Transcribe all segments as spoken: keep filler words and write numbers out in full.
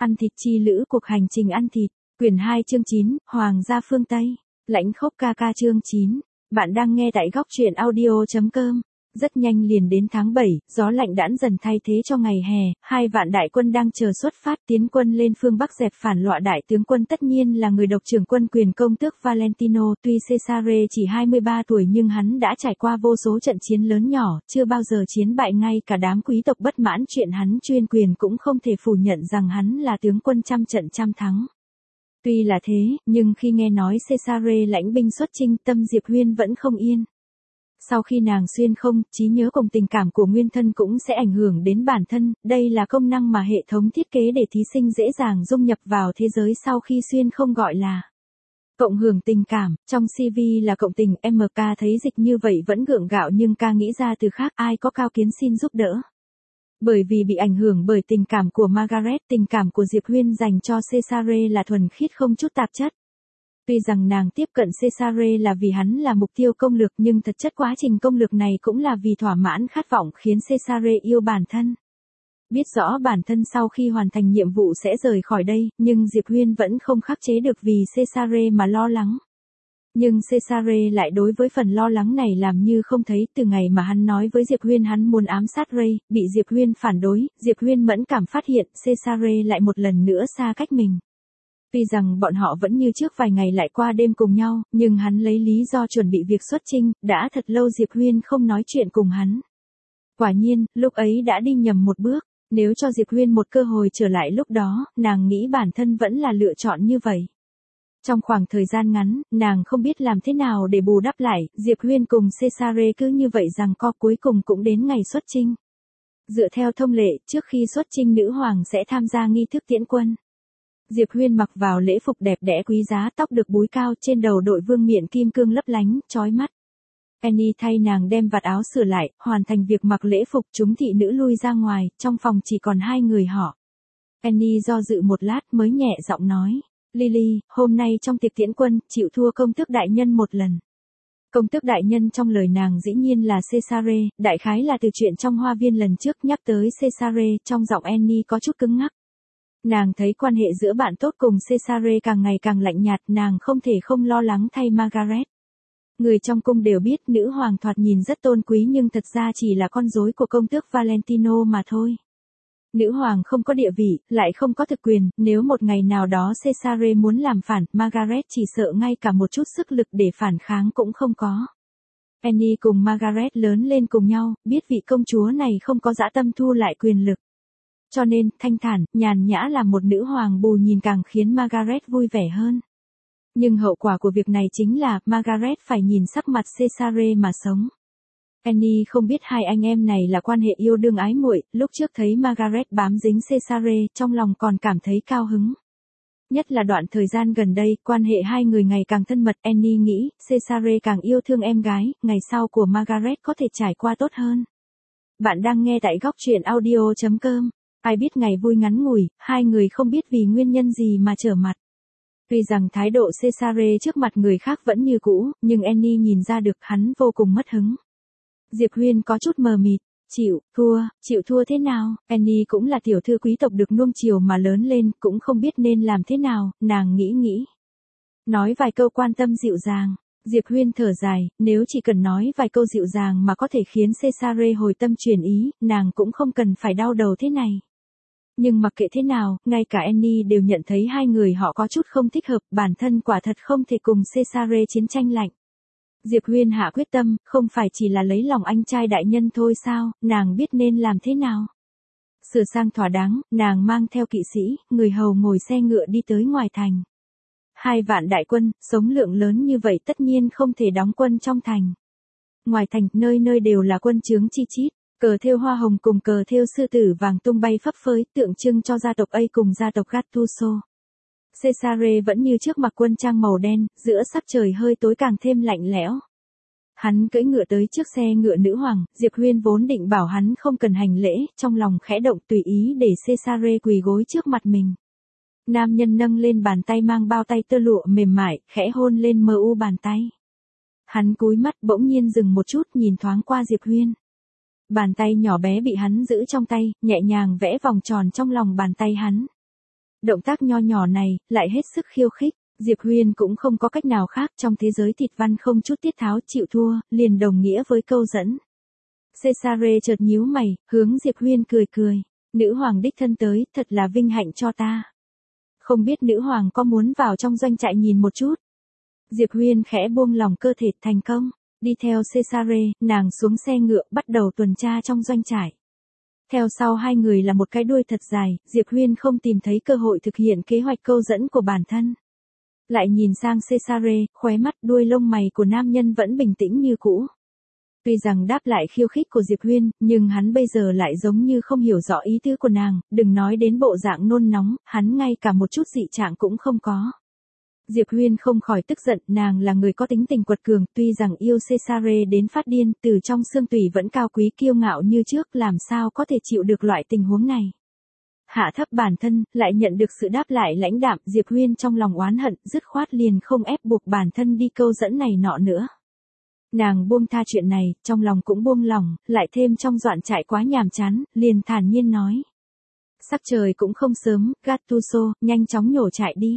Ăn thịt chi lữ cuộc hành trình ăn thịt, quyển hai chương chín, Hoàng gia phương Tây, lãnh khốc ca ca chương chín. Bạn đang nghe tại góc truyện audio.com. Rất nhanh liền đến tháng bảy, gió lạnh đãn dần thay thế cho ngày hè, hai vạn đại quân đang chờ xuất phát tiến quân lên phương Bắc dẹp phản loạn. Đại tướng quân tất nhiên là người độc trưởng quân quyền công tước Valentino, tuy Cesare chỉ hai mươi ba tuổi nhưng hắn đã trải qua vô số trận chiến lớn nhỏ, chưa bao giờ chiến bại, ngay cả đám quý tộc bất mãn chuyện hắn chuyên quyền cũng không thể phủ nhận rằng hắn là tướng quân trăm trận trăm thắng. Tuy là thế, nhưng khi nghe nói Cesare lãnh binh xuất chinh, tâm Diệp Huyên vẫn không yên. Sau khi nàng xuyên không, trí nhớ cùng tình cảm của nguyên thân cũng sẽ ảnh hưởng đến bản thân, đây là công năng mà hệ thống thiết kế để thí sinh dễ dàng dung nhập vào thế giới sau khi xuyên không, gọi là cộng hưởng tình cảm. Trong xê vê là cộng tình, em ca thấy dịch như vậy vẫn gượng gạo nhưng ca nghĩ ra từ khác, ai có cao kiến xin giúp đỡ. Bởi vì bị ảnh hưởng bởi tình cảm của Margaret, tình cảm của Diệp Huyên dành cho Cesare là thuần khiết không chút tạp chất. Tuy rằng nàng tiếp cận Cesare là vì hắn là mục tiêu công lược, nhưng thật chất quá trình công lược này cũng là vì thỏa mãn khát vọng khiến Cesare yêu bản thân. Biết rõ bản thân sau khi hoàn thành nhiệm vụ sẽ rời khỏi đây, nhưng Diệp Huyên vẫn không khắc chế được vì Cesare mà lo lắng. Nhưng Cesare lại đối với phần lo lắng này làm như không thấy. Từ ngày mà hắn nói với Diệp Huyên hắn muốn ám sát Ray, bị Diệp Huyên phản đối, Diệp Huyên mẫn cảm phát hiện Cesare lại một lần nữa xa cách mình. Tuy rằng bọn họ vẫn như trước vài ngày lại qua đêm cùng nhau, nhưng hắn lấy lý do chuẩn bị việc xuất chinh, đã thật lâu Diệp Huyên không nói chuyện cùng hắn. Quả nhiên, lúc ấy đã đi nhầm một bước, nếu cho Diệp Huyên một cơ hội trở lại lúc đó, nàng nghĩ bản thân vẫn là lựa chọn như vậy. Trong khoảng thời gian ngắn, nàng không biết làm thế nào để bù đắp lại, Diệp Huyên cùng Cesare cứ như vậy rằng co cuối cùng cũng đến ngày xuất chinh. Dựa theo thông lệ, trước khi xuất chinh nữ hoàng sẽ tham gia nghi thức tiễn quân. Diệp Huyên mặc vào lễ phục đẹp đẽ quý giá, tóc được búi cao, trên đầu đội vương miện kim cương lấp lánh, chói mắt. Annie thay nàng đem vạt áo sửa lại, hoàn thành việc mặc lễ phục, chúng thị nữ lui ra ngoài, trong phòng chỉ còn hai người họ. Annie do dự một lát mới nhẹ giọng nói, Lily, hôm nay trong tiệc tiễn quân, chịu thua công tước đại nhân một lần. Công tước đại nhân trong lời nàng dĩ nhiên là Cesare, đại khái là từ chuyện trong hoa viên lần trước nhắc tới Cesare, trong giọng Annie có chút cứng ngắc. Nàng thấy quan hệ giữa bạn tốt cùng Cesare càng ngày càng lạnh nhạt, nàng không thể không lo lắng thay Margaret. Người trong cung đều biết nữ hoàng thoạt nhìn rất tôn quý nhưng thật ra chỉ là con rối của công tước Valentino mà thôi. Nữ hoàng không có địa vị, lại không có thực quyền, nếu một ngày nào đó Cesare muốn làm phản, Margaret chỉ sợ ngay cả một chút sức lực để phản kháng cũng không có. Annie cùng Margaret lớn lên cùng nhau, biết vị công chúa này không có dã tâm thu lại quyền lực. Cho nên, thanh thản, nhàn nhã là một nữ hoàng bù nhìn càng khiến Margaret vui vẻ hơn. Nhưng hậu quả của việc này chính là, Margaret phải nhìn sắc mặt Cesare mà sống. Annie không biết hai anh em này là quan hệ yêu đương ái muội, lúc trước thấy Margaret bám dính Cesare, trong lòng còn cảm thấy cao hứng. Nhất là đoạn thời gian gần đây, quan hệ hai người ngày càng thân mật, Annie nghĩ, Cesare càng yêu thương em gái, ngày sau của Margaret có thể trải qua tốt hơn. Bạn đang nghe tại góc truyện audio.com. Ai biết ngày vui ngắn ngủi, hai người không biết vì nguyên nhân gì mà trở mặt. Tuy rằng thái độ Cesare trước mặt người khác vẫn như cũ, nhưng Annie nhìn ra được hắn vô cùng mất hứng. Diệp Huyên có chút mờ mịt, chịu, thua, chịu thua thế nào, Annie cũng là tiểu thư quý tộc được nuông chiều mà lớn lên, cũng không biết nên làm thế nào, nàng nghĩ nghĩ. Nói vài câu quan tâm dịu dàng, Diệp Huyên thở dài, nếu chỉ cần nói vài câu dịu dàng mà có thể khiến Cesare hồi tâm chuyển ý, nàng cũng không cần phải đau đầu thế này. Nhưng mặc kệ thế nào, ngay cả Annie đều nhận thấy hai người họ có chút không thích hợp, bản thân quả thật không thể cùng Cesare chiến tranh lạnh. Diệp Huyên hạ quyết tâm, không phải chỉ là lấy lòng anh trai đại nhân thôi sao, nàng biết nên làm thế nào. Sửa sang thỏa đáng, nàng mang theo kỵ sĩ, người hầu ngồi xe ngựa đi tới ngoài thành. Hai vạn đại quân, số lượng lớn như vậy tất nhiên không thể đóng quân trong thành. Ngoài thành, nơi nơi đều là quân trướng chi chít. Cờ thêu hoa hồng cùng cờ thêu sư tử vàng tung bay phấp phới, tượng trưng cho gia tộc A cùng gia tộc Gattuso. Cesare vẫn như trước mặc quân trang màu đen, giữa sắc trời hơi tối càng thêm lạnh lẽo. Hắn cưỡi ngựa tới trước xe ngựa nữ hoàng, Diệp Huyên vốn định bảo hắn không cần hành lễ, trong lòng khẽ động tùy ý để Cesare quỳ gối trước mặt mình. Nam nhân nâng lên bàn tay mang bao tay tơ lụa mềm mại, khẽ hôn lên mờ u bàn tay. Hắn cúi mắt bỗng nhiên dừng một chút nhìn thoáng qua Diệp Huyên. Bàn tay nhỏ bé bị hắn giữ trong tay, nhẹ nhàng vẽ vòng tròn trong lòng bàn tay hắn. Động tác nho nhỏ này, lại hết sức khiêu khích. Diệp Huyên cũng không có cách nào khác, trong thế giới thịt văn không chút tiết tháo chịu thua, liền đồng nghĩa với câu dẫn. Cesare chợt nhíu mày, hướng Diệp Huyên cười cười. Nữ hoàng đích thân tới, thật là vinh hạnh cho ta. Không biết nữ hoàng có muốn vào trong doanh trại nhìn một chút. Diệp Huyên khẽ buông lòng cơ thể, thành công. Đi theo Cesare, nàng xuống xe ngựa, bắt đầu tuần tra trong doanh trại. Theo sau hai người là một cái đuôi thật dài, Diệp Huyên không tìm thấy cơ hội thực hiện kế hoạch câu dẫn của bản thân. Lại nhìn sang Cesare, khóe mắt đuôi lông mày của nam nhân vẫn bình tĩnh như cũ. Tuy rằng đáp lại khiêu khích của Diệp Huyên, nhưng hắn bây giờ lại giống như không hiểu rõ ý tứ của nàng, đừng nói đến bộ dạng nôn nóng, hắn ngay cả một chút dị trạng cũng không có. Diệp Huyên không khỏi tức giận, nàng là người có tính tình quật cường, tuy rằng yêu Cesare đến phát điên, từ trong xương tủy vẫn cao quý kiêu ngạo như trước, làm sao có thể chịu được loại tình huống này. Hạ thấp bản thân, lại nhận được sự đáp lại lãnh đạm, Diệp Huyên trong lòng oán hận, dứt khoát liền không ép buộc bản thân đi câu dẫn này nọ nữa. Nàng buông tha chuyện này, trong lòng cũng buông lòng, lại thêm trong doạn trại quá nhàm chán, liền thản nhiên nói. Sắc trời cũng không sớm, Gattuso, nhanh chóng nhổ trại đi.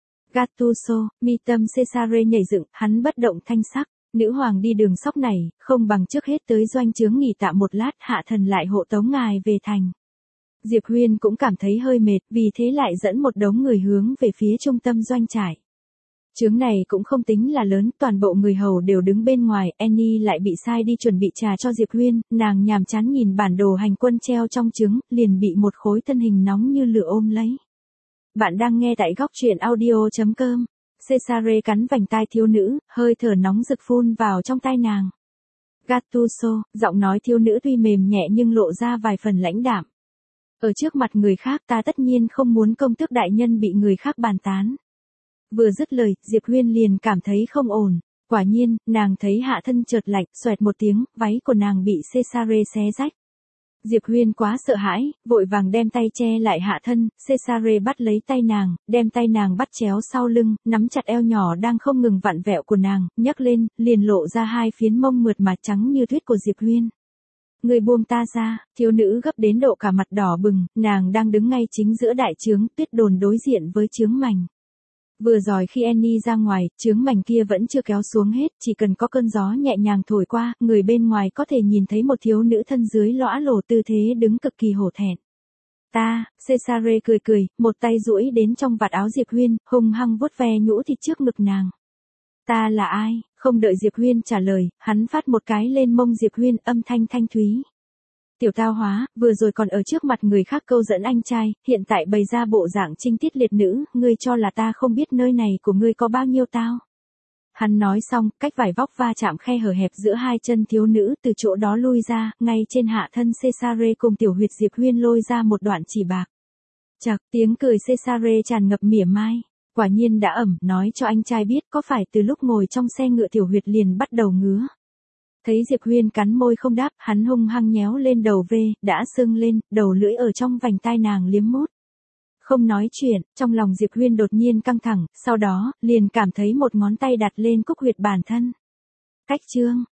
Gattuso, mi tâm Cesare nhảy dựng, hắn bất động thanh sắc. Nữ hoàng đi đường sóc này, không bằng trước hết tới doanh trướng nghỉ tạm một lát, hạ thần lại hộ tống ngài về thành. Diệp Huyên cũng cảm thấy hơi mệt, vì thế lại dẫn một đống người hướng về phía trung tâm doanh trại. Trướng này cũng không tính là lớn, toàn bộ người hầu đều đứng bên ngoài, Annie lại bị sai đi chuẩn bị trà cho Diệp Huyên, nàng nhàm chán nhìn bản đồ hành quân treo trong trướng, liền bị một khối thân hình nóng như lửa ôm lấy. Bạn đang nghe tại góc truyện audio chấm com. Cesare cắn vành tai thiếu nữ, hơi thở nóng rực phun vào trong tai nàng. Gattuso, giọng nói thiếu nữ tuy mềm nhẹ nhưng lộ ra vài phần lãnh đạm. Ở trước mặt người khác ta tất nhiên không muốn công tước đại nhân bị người khác bàn tán. Vừa dứt lời, Diệp Huyên liền cảm thấy không ổn. Quả nhiên, nàng thấy hạ thân chợt lạnh, xoẹt một tiếng, váy của nàng bị Cesare xé rách. Diệp Huyên quá sợ hãi, vội vàng đem tay che lại hạ thân, Cesare bắt lấy tay nàng, đem tay nàng bắt chéo sau lưng, nắm chặt eo nhỏ đang không ngừng vặn vẹo của nàng, nhấc lên, liền lộ ra hai phiến mông mượt mà trắng như tuyết của Diệp Huyên. Người buông ta ra, thiếu nữ gấp đến độ cả mặt đỏ bừng, nàng đang đứng ngay chính giữa đại trướng, tuyết đồn đối diện với trướng mành. Vừa rồi khi Annie ra ngoài, trướng mành kia vẫn chưa kéo xuống hết, chỉ cần có cơn gió nhẹ nhàng thổi qua, người bên ngoài có thể nhìn thấy một thiếu nữ thân dưới lõa lồ tư thế đứng cực kỳ hổ thẹn. Ta, Cesare cười cười, một tay duỗi đến trong vạt áo Diệp Huyên, hung hăng vuốt ve nhũ thịt trước ngực nàng. Ta là ai? Không đợi Diệp Huyên trả lời, hắn phát một cái lên mông Diệp Huyên, âm thanh thanh thúy. Tiểu tao hóa, vừa rồi còn ở trước mặt người khác câu dẫn anh trai, hiện tại bày ra bộ dạng trinh tiết liệt nữ, ngươi cho là ta không biết nơi này của ngươi có bao nhiêu tao. Hắn nói xong, cách vải vóc va chạm khe hở hẹp giữa hai chân thiếu nữ, từ chỗ đó lui ra, ngay trên hạ thân Cesare cùng tiểu huyệt Diệp Huyên lôi ra một đoạn chỉ bạc. Chạc, tiếng cười Cesare tràn ngập mỉa mai. Quả nhiên đã ẩm, nói cho anh trai biết có phải từ lúc ngồi trong xe ngựa tiểu huyệt liền bắt đầu ngứa. Thấy Diệp Huyên cắn môi không đáp, hắn hung hăng nhéo lên đầu V, đã sưng lên, đầu lưỡi ở trong vành tai nàng liếm mút. Không nói chuyện, trong lòng Diệp Huyên đột nhiên căng thẳng, sau đó, liền cảm thấy một ngón tay đặt lên cúc huyệt bản thân. Cách chương,